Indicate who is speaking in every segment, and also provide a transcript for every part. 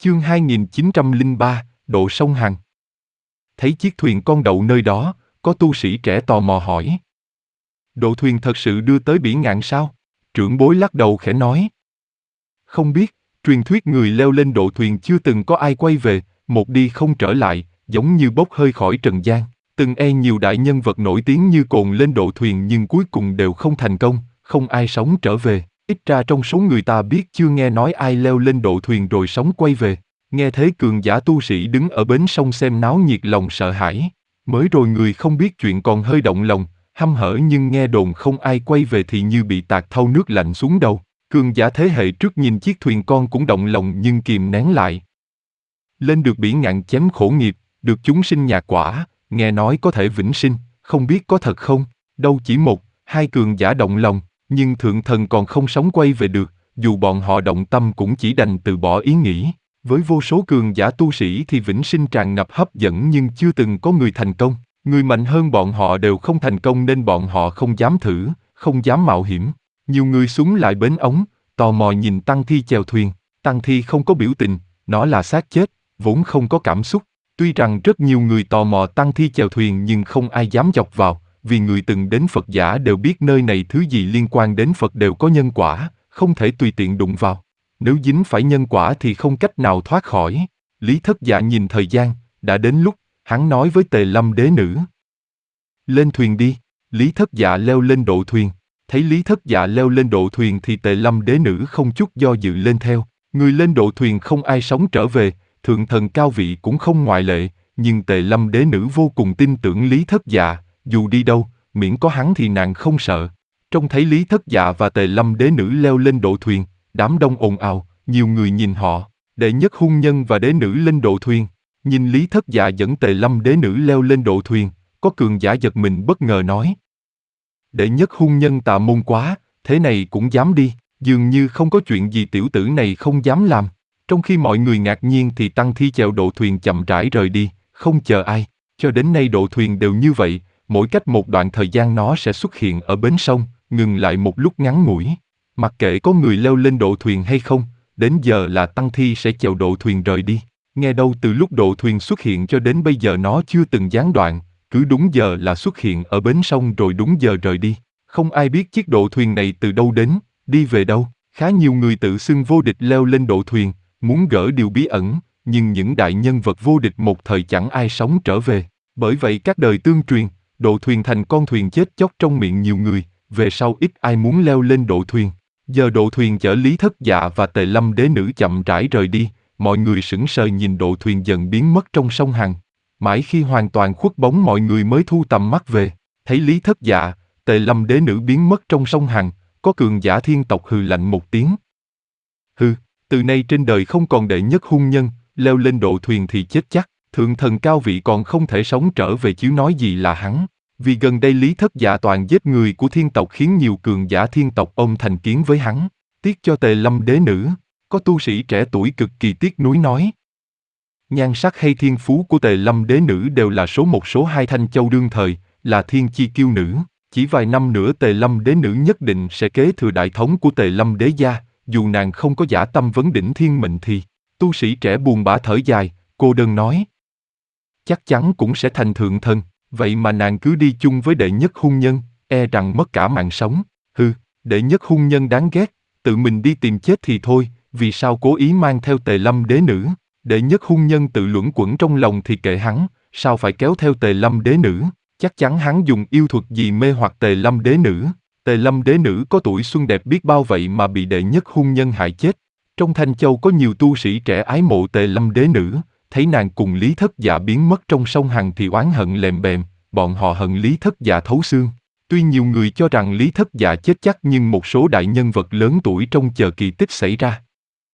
Speaker 1: Chương 2903, Độ sông Hằng. Thấy chiếc thuyền con đậu nơi đó, có tu sĩ trẻ tò mò hỏi. Độ thuyền thật sự đưa tới biển ngạn sao? Trưởng bối lắc đầu khẽ nói. Không biết, truyền thuyết người leo lên độ thuyền chưa từng có ai quay về, một đi không trở lại, giống như bốc hơi khỏi trần gian. Từng nhiều đại nhân vật nổi tiếng như Cồn lên độ thuyền nhưng cuối cùng đều không thành công, không ai sống trở về. Ít ra trong số người ta biết chưa nghe nói ai leo lên độ thuyền rồi sống quay về. Nghe thế cường giả tu sĩ đứng ở bến sông xem náo nhiệt lòng sợ hãi. Mới rồi người không biết chuyện còn hơi động lòng, hăm hở nhưng nghe đồn không ai quay về thì như bị tạt thau nước lạnh xuống đầu. Cường giả thế hệ trước nhìn chiếc thuyền con cũng động lòng nhưng kìm nén lại. Lên được biển ngạn chém khổ nghiệp, được chúng sinh nhạc quả, nghe nói có thể vĩnh sinh, không biết có thật không? Đâu chỉ một, hai cường giả động lòng, nhưng thượng thần còn không sống quay về được, dù bọn họ động tâm cũng chỉ đành từ bỏ ý nghĩ. Với vô số cường giả tu sĩ thì vĩnh sinh tràn ngập hấp dẫn nhưng chưa từng có người thành công. Người mạnh hơn bọn họ đều không thành công nên bọn họ không dám thử, không dám mạo hiểm. Nhiều người xuống lại bến ống, tò mò nhìn Tăng Thi chèo thuyền. Tăng Thi không có biểu tình, nó là xác chết, vốn không có cảm xúc. Tuy rằng rất nhiều người tò mò Tăng Thi chèo thuyền nhưng không ai dám dọc vào, vì người từng đến Phật giả đều biết nơi này thứ gì liên quan đến Phật đều có nhân quả, không thể tùy tiện đụng vào. Nếu dính phải nhân quả thì không cách nào thoát khỏi. Lý Thất Dạ nhìn thời gian, đã đến lúc, hắn nói với Tề Lâm đế nữ. Lên thuyền đi. Lý Thất Dạ leo lên độ thuyền. Thấy Lý Thất Dạ leo lên độ thuyền thì Tề Lâm đế nữ không chút do dự lên theo. Người lên độ thuyền không ai sống trở về, thượng thần cao vị cũng không ngoại lệ, nhưng Tề Lâm đế nữ vô cùng tin tưởng Lý Thất Dạ, dù đi đâu, miễn có hắn thì nàng không sợ. Trông thấy Lý Thất Dạ và Tề Lâm đế nữ leo lên độ thuyền, đám đông ồn ào, nhiều người nhìn họ. Đệ nhất hung nhân và đế nữ lên độ thuyền. Nhìn Lý Thất Dạ dẫn Tề Lâm đế nữ leo lên độ thuyền, có cường giả giật mình bất ngờ nói. Đệ nhất hung nhân tà môn quá, thế này cũng dám đi, dường như không có chuyện gì tiểu tử này không dám làm. Trong khi mọi người ngạc nhiên thì Tăng Thi chèo độ thuyền chậm rãi rời đi, không chờ ai. Cho đến nay độ thuyền đều như vậy, mỗi cách một đoạn thời gian nó sẽ xuất hiện ở bến sông, ngừng lại một lúc ngắn ngủi. Mặc kệ có người leo lên độ thuyền hay không, đến giờ là Tăng Thi sẽ chèo độ thuyền rời đi. Nghe đâu từ lúc độ thuyền xuất hiện cho đến bây giờ nó chưa từng gián đoạn, cứ đúng giờ là xuất hiện ở bến sông rồi đúng giờ rời đi. Không ai biết chiếc độ thuyền này từ đâu đến, đi về đâu. Khá nhiều người tự xưng vô địch leo lên độ thuyền, muốn gỡ điều bí ẩn, nhưng những đại nhân vật vô địch một thời chẳng ai sống trở về. Bởi vậy các đời tương truyền, độ thuyền thành con thuyền chết chóc trong miệng nhiều người, về sau ít ai muốn leo lên độ thuyền. Giờ độ thuyền chở Lý Thất Dạ và Tề Lâm đế nữ chậm rãi rời đi, mọi người sững sờ nhìn độ thuyền dần biến mất trong sông Hằng. Mãi khi hoàn toàn khuất bóng mọi người mới thu tầm mắt về, thấy Lý Thất Dạ, Tề Lâm đế nữ biến mất trong sông Hằng, có cường giả thiên tộc hừ lạnh một tiếng. Hừ, từ nay trên đời không còn đệ nhất hung nhân, leo lên độ thuyền thì chết chắc, thượng thần cao vị còn không thể sống trở về chứ nói gì là hắn. Vì gần đây Lý Thất Dạ toàn giết người của thiên tộc khiến nhiều cường giả thiên tộc ôm thành kiến với hắn. Tiếc cho Tề Lâm đế nữ, có tu sĩ trẻ tuổi cực kỳ tiếc nuối nói. Nhan sắc hay thiên phú của Tề Lâm đế nữ đều là số một số hai Thanh Châu đương thời, là thiên chi kiêu nữ. Chỉ vài năm nữa Tề Lâm đế nữ nhất định sẽ kế thừa đại thống của Tề Lâm đế gia, dù nàng không có dã tâm vấn đỉnh thiên mệnh thì. Tu sĩ trẻ buồn bã thở dài, cô đơn nói. Chắc chắn cũng sẽ thành thượng thần, vậy mà nàng cứ đi chung với đệ nhất hung nhân, e rằng mất cả mạng sống. Hừ, đệ nhất hung nhân đáng ghét, tự mình đi tìm chết thì thôi, vì sao cố ý mang theo Tề Lâm đế nữ. Đệ nhất hung nhân tự luẩn quẩn trong lòng thì kệ hắn, sao phải kéo theo Tề Lâm đế nữ. Chắc chắn hắn dùng yêu thuật gì mê hoặc Tề Lâm đế nữ. Tề Lâm đế nữ có tuổi xuân đẹp biết bao vậy mà bị đệ nhất hung nhân hại chết. Trong Thanh Châu có nhiều tu sĩ trẻ ái mộ Tề Lâm đế nữ, thấy nàng cùng Lý Thất Dạ biến mất trong sông Hằng thì oán hận lèm bèm, bọn họ hận Lý Thất Dạ thấu xương. Tuy nhiều người cho rằng Lý Thất Dạ chết chắc nhưng một số đại nhân vật lớn tuổi trông chờ kỳ tích xảy ra.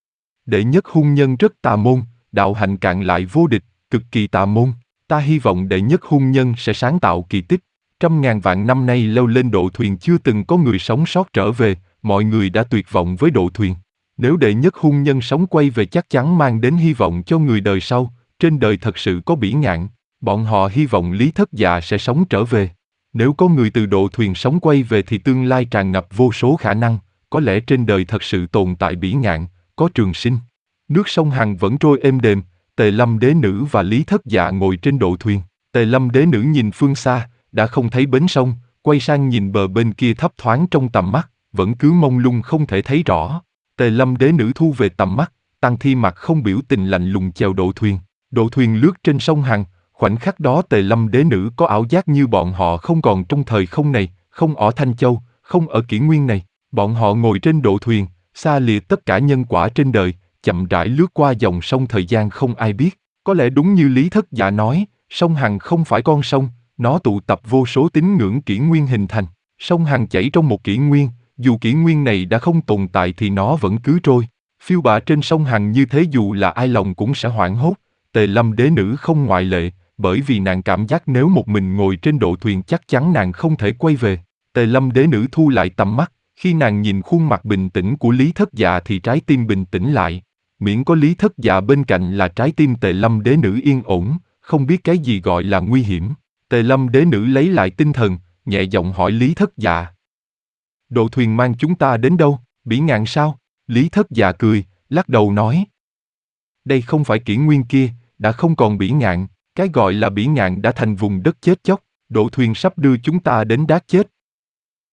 Speaker 1: Đệ nhất hung nhân rất tà môn, đạo hạnh cạn lại vô địch, cực kỳ tà môn. Ta hy vọng đệ nhất hung nhân sẽ sáng tạo kỳ tích. Trăm ngàn vạn năm nay leo lên độ thuyền chưa từng có người sống sót trở về, mọi người đã tuyệt vọng với độ thuyền. Nếu đệ nhất hung nhân sống quay về chắc chắn mang đến hy vọng cho người đời sau, trên đời thật sự có bỉ ngạn, bọn họ hy vọng Lý Thất Dạ sẽ sống trở về. Nếu có người từ độ thuyền sống quay về thì tương lai tràn ngập vô số khả năng, có lẽ trên đời thật sự tồn tại bỉ ngạn, có trường sinh. Nước sông Hằng vẫn trôi êm đềm, Tề Lâm Đế Nữ và Lý Thất Dạ ngồi trên độ thuyền. Tề Lâm Đế Nữ nhìn phương xa, đã không thấy bến sông, quay sang nhìn bờ bên kia thấp thoáng trong tầm mắt, vẫn cứ mông lung không thể thấy rõ. Tề Lâm Đế Nữ thu về tầm mắt, Tăng Thi mặt không biểu tình lạnh lùng chèo độ thuyền. Độ thuyền lướt trên sông Hằng, khoảnh khắc đó Tề Lâm Đế Nữ có ảo giác như bọn họ không còn trong thời không này, không ở Thanh Châu, không ở kỷ nguyên này. Bọn họ ngồi trên độ thuyền, xa lìa tất cả nhân quả trên đời, chậm rãi lướt qua dòng sông thời gian không ai biết. Có lẽ đúng như Lý Thất Dạ nói, sông Hằng không phải con sông, nó tụ tập vô số tín ngưỡng kỷ nguyên hình thành. Sông Hằng chảy trong một kỷ nguyên, dù kỷ nguyên này đã không tồn tại thì nó vẫn cứ trôi. Phiêu bạt trên sông Hằng như thế dù là ai lòng cũng sẽ hoảng hốt. Tề Lâm Đế Nữ không ngoại lệ, bởi vì nàng cảm giác nếu một mình ngồi trên độ thuyền chắc chắn nàng không thể quay về. Tề Lâm Đế Nữ thu lại tầm mắt, khi nàng nhìn khuôn mặt bình tĩnh của Lý Thất Dạ thì trái tim bình tĩnh lại. Miễn có Lý Thất Dạ bên cạnh là trái tim Tề Lâm Đế Nữ yên ổn, không biết cái gì gọi là nguy hiểm. Tề Lâm Đế Nữ lấy lại tinh thần, nhẹ giọng hỏi Lý Thất Dạ. Độ thuyền mang chúng ta đến đâu, Bỉ Ngạn sao? Lý Thất Dạ cười, lắc đầu nói. Đây không phải kỷ nguyên kia, đã không còn Bỉ Ngạn, cái gọi là Bỉ Ngạn đã thành vùng đất chết chóc, độ thuyền sắp đưa chúng ta đến đát chết.